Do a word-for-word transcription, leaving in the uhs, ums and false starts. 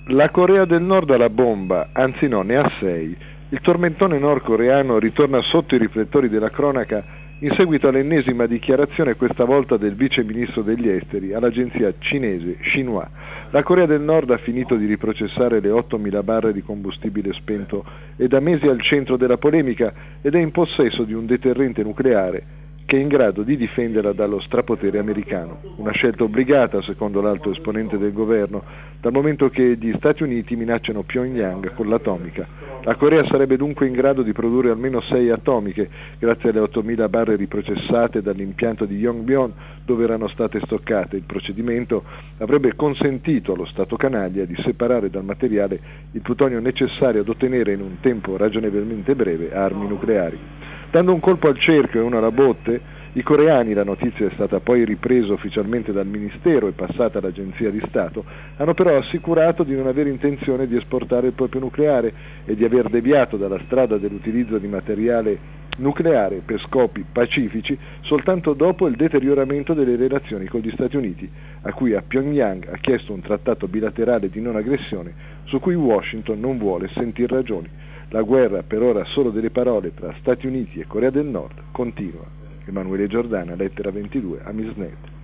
La Corea del Nord ha la bomba, anzi no, ne ha sei. Il tormentone nordcoreano ritorna sotto i riflettori della cronaca in seguito all'ennesima dichiarazione, questa volta del vice ministro degli esteri, all'agenzia cinese Xinhua. La Corea del Nord ha finito di riprocessare le ottomila barre di combustibile spento, è da mesi al centro della polemica ed è in possesso di un deterrente nucleare che è in grado di difenderla dallo strapotere americano. Una scelta obbligata, secondo l'alto esponente del governo, dal momento che gli Stati Uniti minacciano Pyongyang con l'atomica. La Corea sarebbe dunque in grado di produrre almeno sei atomiche, grazie alle ottomila barre riprocessate dall'impianto di Yongbyon, dove erano state stoccate. Il procedimento avrebbe consentito allo Stato canaglia di separare dal materiale il plutonio necessario ad ottenere in un tempo ragionevolmente breve armi nucleari. Dando un colpo al cerchio e uno alla botte, i coreani, la notizia è stata poi ripresa ufficialmente dal Ministero e passata all'Agenzia di Stato, hanno però assicurato di non avere intenzione di esportare il proprio nucleare e di aver deviato dalla strada dell'utilizzo di materiale nucleare per scopi pacifici soltanto dopo il deterioramento delle relazioni con gli Stati Uniti, a cui a Pyongyang ha chiesto un trattato bilaterale di non aggressione su cui Washington non vuole sentir ragioni. La guerra, per ora solo delle parole, tra Stati Uniti e Corea del Nord continua. Emanuele Giordana, lettera ventidue a Misnet.